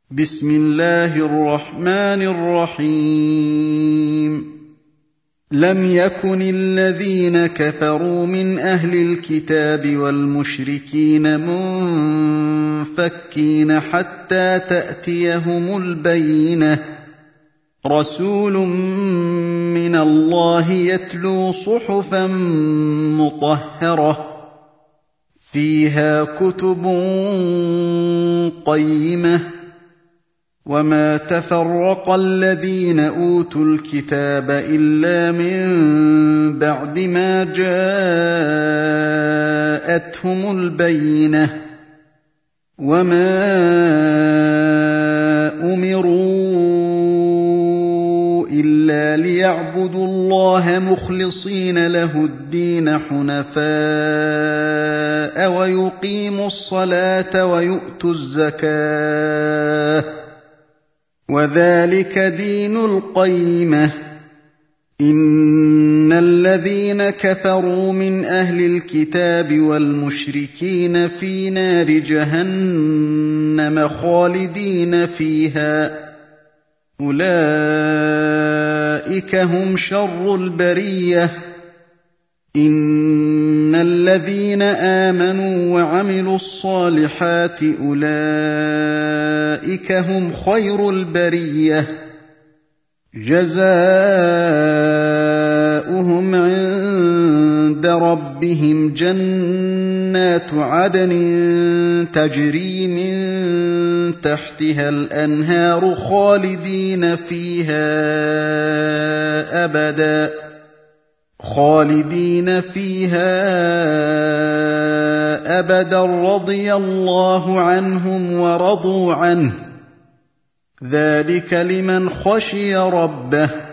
بسم الله الرحمن الرحيم لم يكن الذين كفروا من أهل الكتاب والمشركين منفكين حتى تأتيهم البينة رسول من الله يتلو صحفا مطهرة فيها كتب قيمة وما تفرق الذين أوتوا الكتاب إلا من بعد ما جاءتهم البينة وما أمروا إلا ليعبدوا الله مخلصين له الدين حنفاء ويقيموا الصلاة ويؤتوا الزكاة وذلك دين القيمة إن الذين كفروا من أهل الكتاب والمشركين في نار جهنم خالدين فيها أولئك هم شر البرية إن الذين آمنوا وعملوا الصالحات أولئك هم خير البرية جزاؤهم عند ربهم جنات عدن تجري من تحتها الأنهار خالدين فيها أبدا رضي الله عنهم ورضوا عنه ذلك لمن خشي ربه